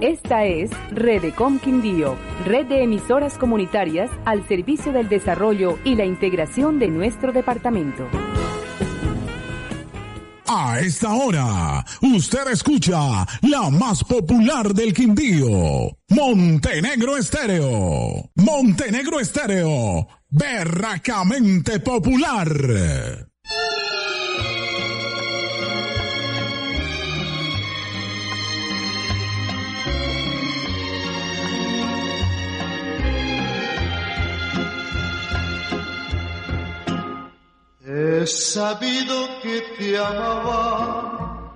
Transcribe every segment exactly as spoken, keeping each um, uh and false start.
Esta es Redecom Quindío, red de emisoras comunitarias al servicio del desarrollo y la integración de nuestro departamento. A esta hora, usted escucha la más popular del Quindío, Montenegro Estéreo. Montenegro Estéreo, berracamente popular. He sabido que te amaba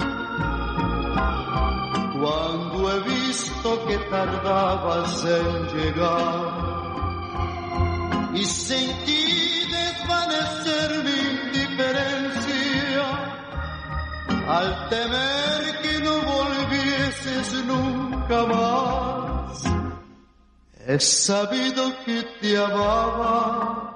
cuando he visto que tardabas en llegar y sentí desvanecer mi indiferencia al temer que no volvieses nunca más. He sabido que te amaba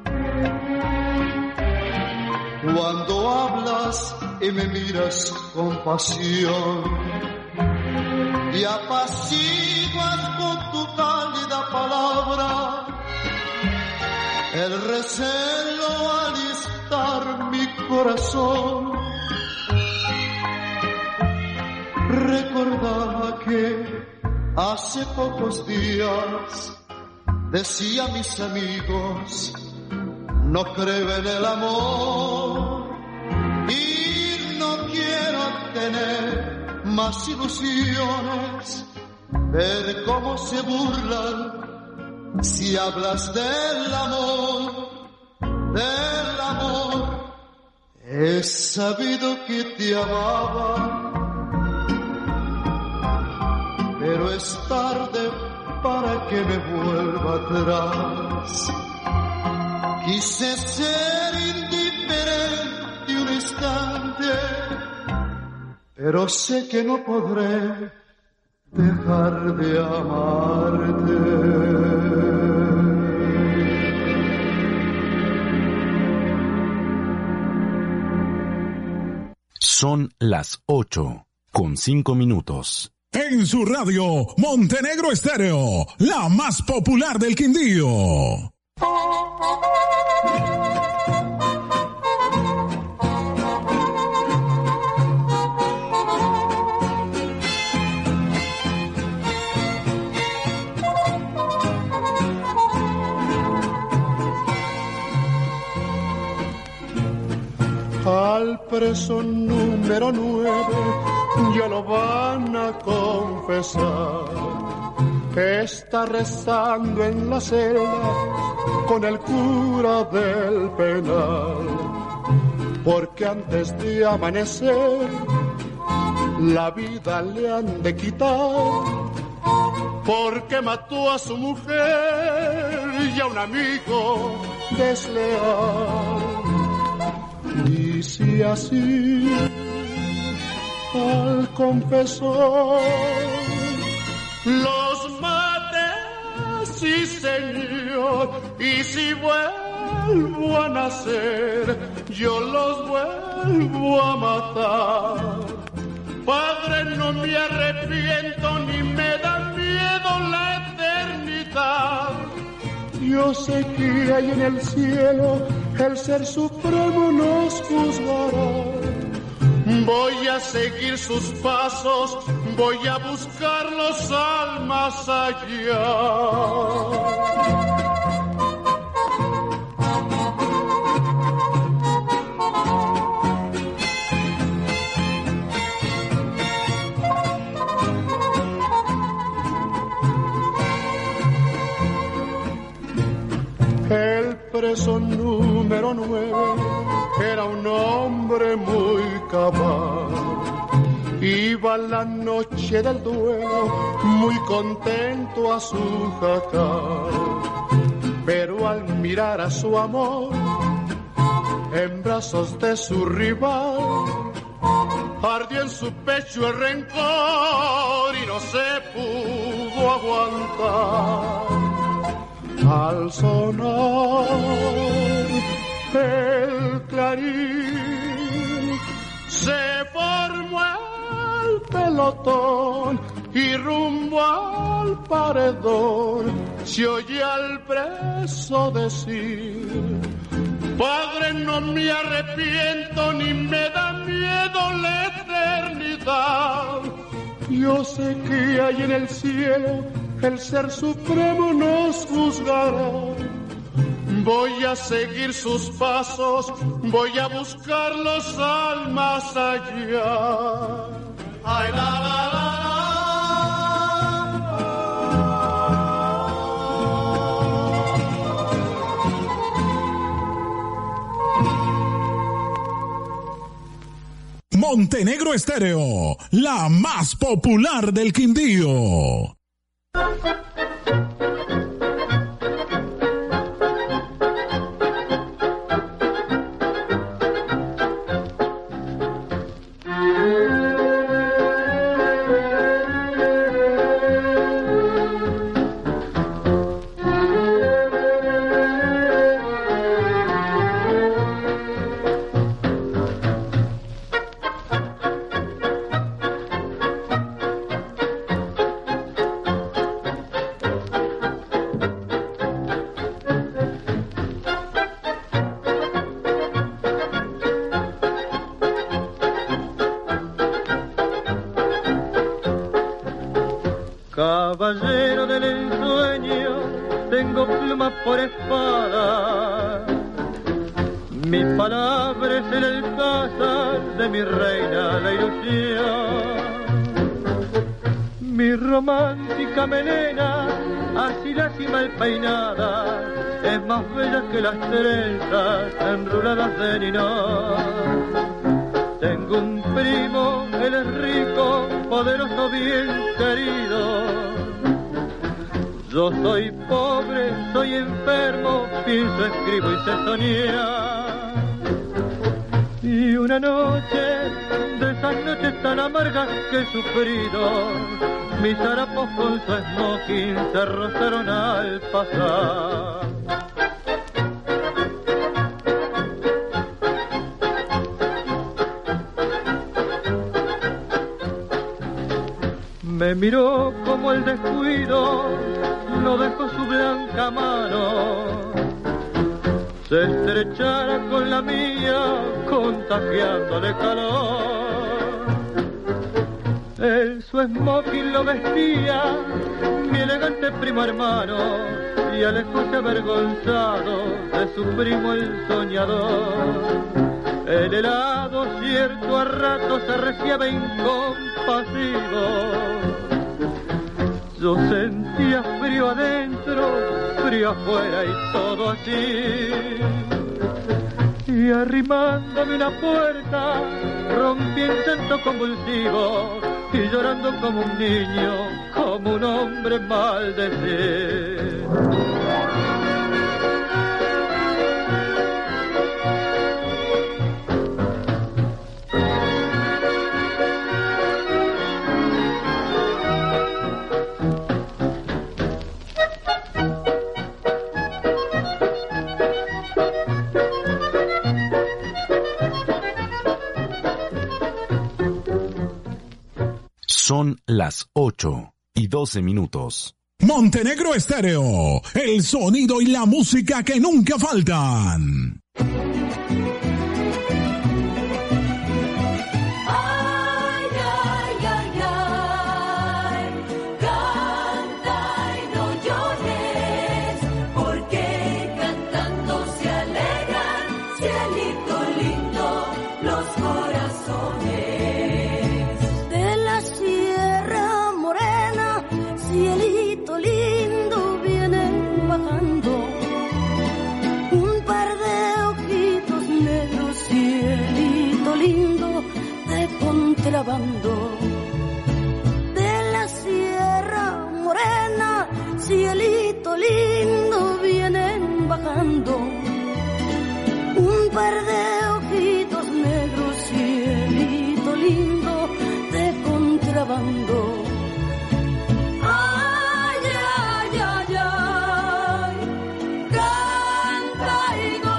cuando hablas y me miras con pasión y apaciguas con tu cálida palabra el recelo al estar mi corazón. Recordaba que hace pocos días decía a mis amigos: no creo en el amor y no quiero tener más ilusiones. Ver cómo se burlan si hablas del amor, del amor. He sabido que te amaba, pero es tarde para que me vuelva atrás. Quise ser indiferente un instante, pero sé que no podré dejar de amarte. Son las ocho con cinco minutos. En su radio, Montenegro Estéreo, la más popular del Quindío. Al preso número nueve ya lo van a confesar. Está rezando en la celda con el cura del penal, porque antes de amanecer la vida le han de quitar, porque mató a su mujer y a un amigo desleal. Y si así al confesor los maté, sí señor, y si vuelvo a nacer, yo los vuelvo a matar. Padre, no me arrepiento ni me da miedo la eternidad. Yo sé que hay en el cielo el Ser Supremo nos juzgará. Voy a seguir sus pasos, voy a buscarlos al más allá. El preso número nueve era un hombre muy cabal. Iba la noche del duelo muy contento a su jacal, pero al mirar a su amor en brazos de su rival, ardió en su pecho el rencor y no se pudo aguantar. Al sonar el clarín se formó el pelotón y rumbo al paredón se oye al preso decir: Padre, no me arrepiento ni me da miedo la eternidad. Yo sé que hay en el cielo el Ser Supremo nos juzgará. Voy a seguir sus pasos, voy a buscarlos al más allá. Ay, la, la, la, la. Montenegro Estéreo, la más popular del Quindío. Caballero del ensueño, tengo pluma por espada. Mi palabra es el alcázar de mi reina la ilusión. Mi romántica melena, así la mal peinada, es más bella que las trenzas enruladas de ninón. Tengo un primo, él es rico, poderoso, bien querido. Yo soy pobre, soy enfermo, pienso, escribo y sé soñar. Y una noche, de esas noches tan amargas que he sufrido, mis harapos con su smoking se rozaron al pasar. Me miró como el descuido, no dejó su blanca mano, se estrechara con la mía, contagiándole calor. Él su smoking lo vestía, mi elegante primo hermano, y alejóse avergonzado de su primo el soñador. El helado cierto a ratos se arreciaba incompasivo. Yo sentía frío adentro, frío afuera y todo así. Y arrimándome una puerta, rompí en llanto convulsivo, y llorando como un niño, como un hombre maldecido. Son las ocho y doce minutos. Montenegro Estéreo, el sonido y la música que nunca faltan. Contrabando de la Sierra Morena, cielito lindo, vienen bajando un par de ojitos negros, cielito lindo, de contrabando. Ay, ay, ay, ay, canta y no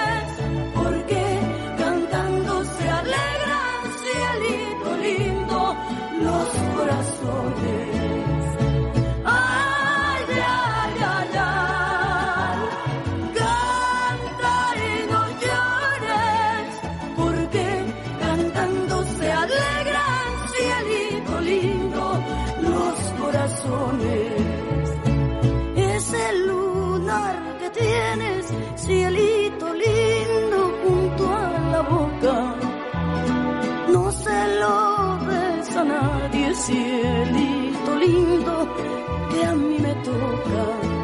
llores, porque cantando se alegra, cielito lindo, los corazones. Ay, ay, ay, ay, canta y no llores, porque cantando se alegran, cielito lindo, los corazones. Ese lunar que tienes, cielito lindo, junto a la boca, no se lo des a nadie, cielito lindo, que a mí me toca.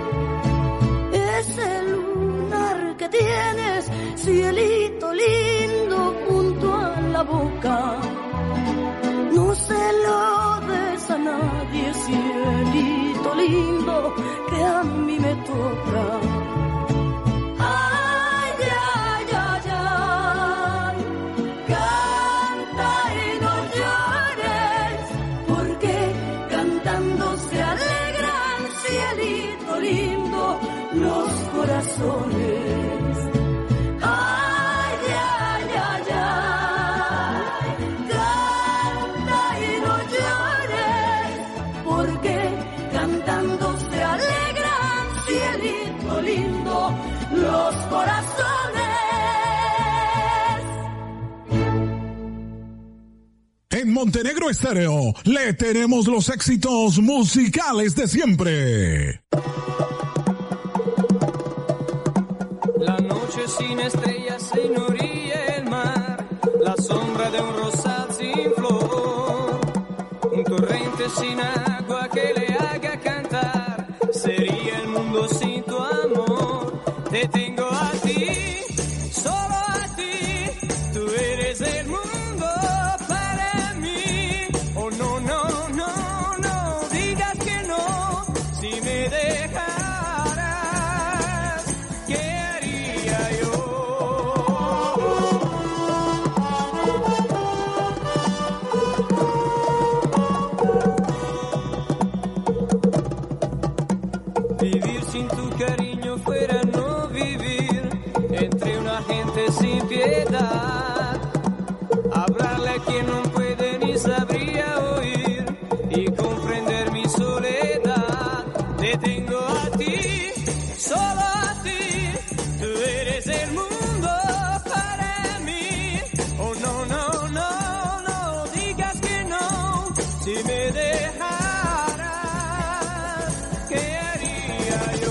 Ese lunar que tienes, cielito lindo, junto a la boca, no se lo des a nadie, cielito lindo, que a mí me toca. Ay, ay, ay, ay, canta y no llores, porque cantando se alegran, cielito lindo, los corazones. Ay, ay, ay, ay, canta y no llores, porque cantando se alegran, cielito lindo, los corazones. En Montenegro Estéreo le tenemos los éxitos musicales de siempre. La noche sin estrellas en orilla el mar, la sombra de un rosal sin flor, un torrente sin agua que le haga cantar, sería el mundo sin tu amor. Te tengo a ti, solo a ti, tú eres el mundo para mí. Oh no, no, no, no digas que no, si me dejaras, ¿qué haría yo? Vivir sin tu cariño fuera no vivir, entre una gente sin piedad, hablarle a quien no puede ni sabría oír y comprender mi soledad. Te tengo a ti, solo a ti, tú eres el mundo para mí. Oh no, no, no, no digas que no, si me dejaras, ¿qué haría yo?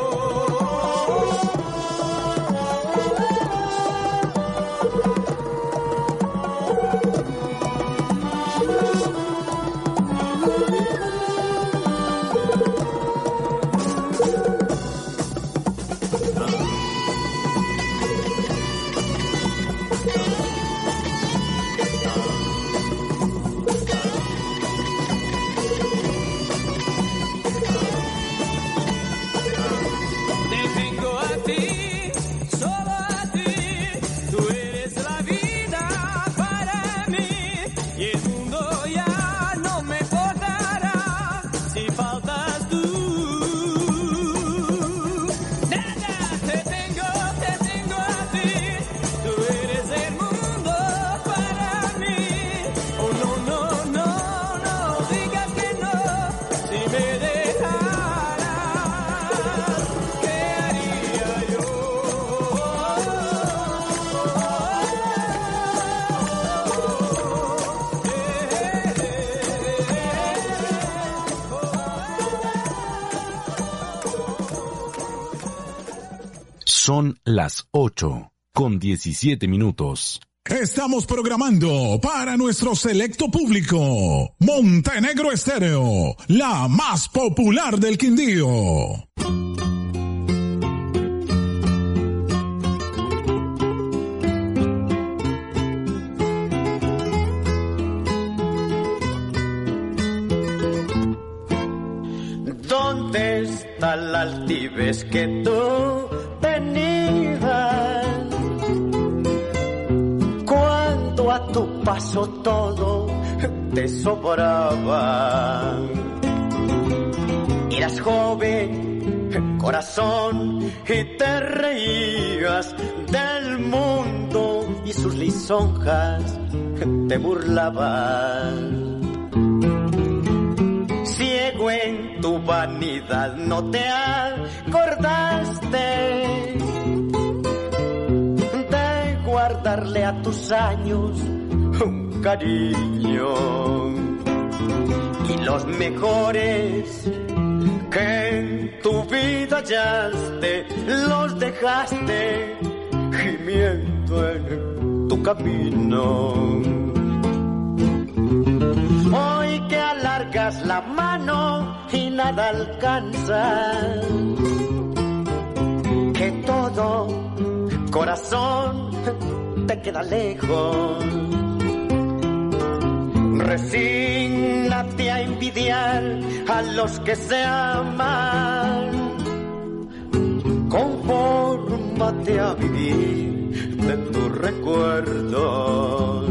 Te tengo a ti, solo a ti, tú eres la vida para mí, y el mundo ya no me importará si faltas tú. Nada, te tengo, te tengo a ti, tú eres el mundo para mí. Oh no, no, no, no digas que no, si me dejaras, ¿qué haría yo? Son las ocho con diecisiete minutos. Estamos programando para nuestro selecto público Montenegro Estéreo, la más popular del Quindío. ¿Dónde está la altivez que tú tenías? Cuando a tu paso todo te sobraba. Eras joven, corazón, y te reías del mundo y sus lisonjas te burlaban. tu vanidad no te acordaste de guardarle a tus años un cariño, y los mejores que en tu vida hallaste los dejaste gimiendo en tu camino. Hoy que alargas la mano y nada alcanzas, que todo corazón te queda lejos, resígnate a envidiar a los que se aman, confórmate a vivir de tus recuerdos.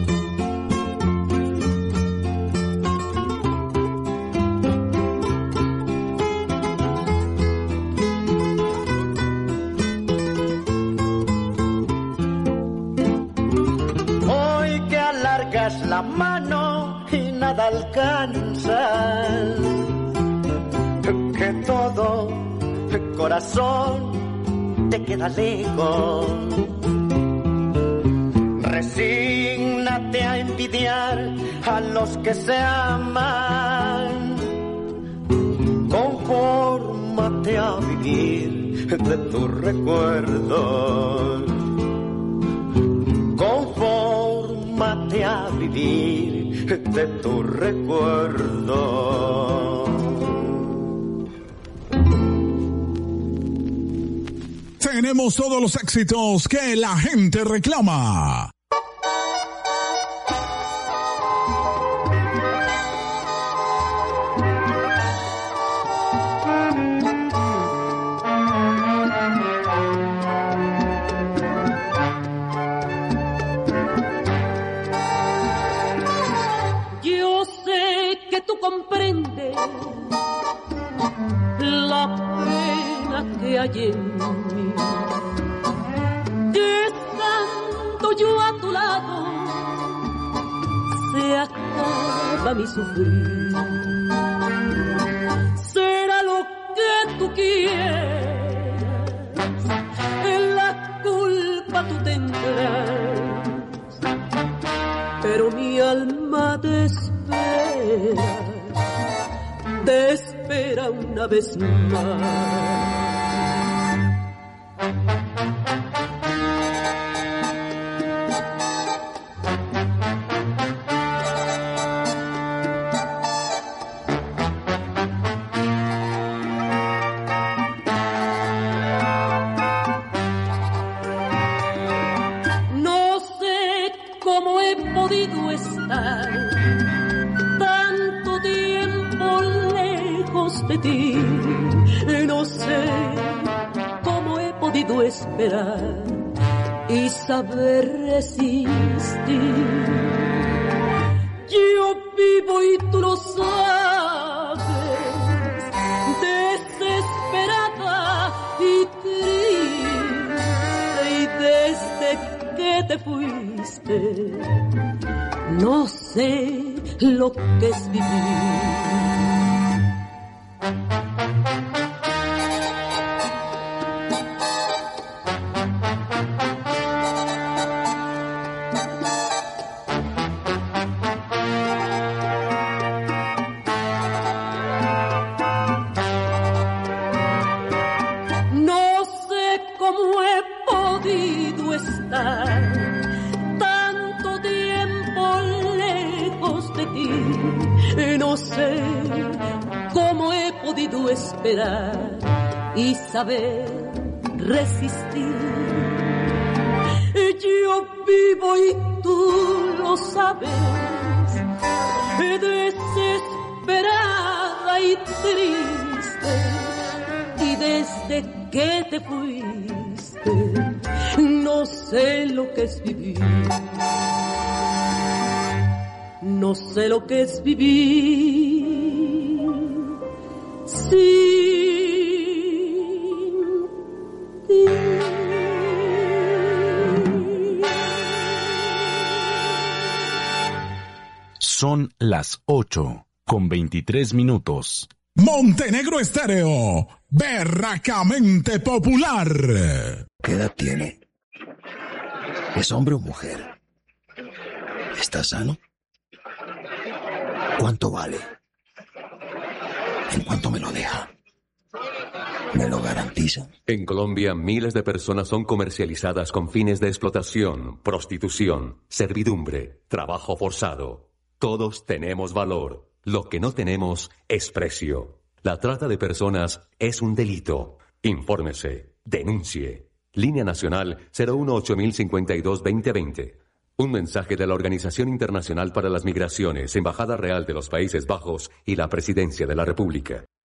La mano y nada alcanzas, que todo corazón te queda lejos, resígnate a envidiar a los que se aman, confórmate a vivir de tus recuerdos, confórmate a vivir de tu recuerdo. Tenemos todos los éxitos que la gente reclama. Comprende la pena que hay en mí, que estando yo a tu lado se acaba mi sufrir. Será lo que tú quieras, en la culpa tú tendrás, pero mi alma te espera, te espera una vez más. No sé cómo he podido estar tanto tiempo lejos de ti, no sé cómo he podido esperar y saber resistir. Yo vivo y tú lo sabes, desesperada y triste, y desde que te fuiste no sé lo que es vivir. No sé cómo he podido estar tanto tiempo lejos de ti, no sé cómo he podido esperar y saber resistir. Yo vivo y tú lo sabes, desesperada y triste, y desde que te fuiste no sé lo que es vivir. No sé lo que es vivir sin ti. Son las ocho con veintitrés minutos. Montenegro Estéreo, berracamente popular. ¿Qué edad tiene? ¿Es hombre o mujer? ¿Está sano? ¿Cuánto vale? ¿En cuánto me lo deja? ¿Me lo garantiza? En Colombia, miles de personas son comercializadas con fines de explotación, prostitución, servidumbre, trabajo forzado. Todos tenemos valor. Lo que no tenemos es precio. La trata de personas es un delito. Infórmese. Denuncie. Línea Nacional cero uno ocho mil cincuenta y dos veinte veinte. Un mensaje de la Organización Internacional para las Migraciones, Embajada Real de los Países Bajos y la Presidencia de la República.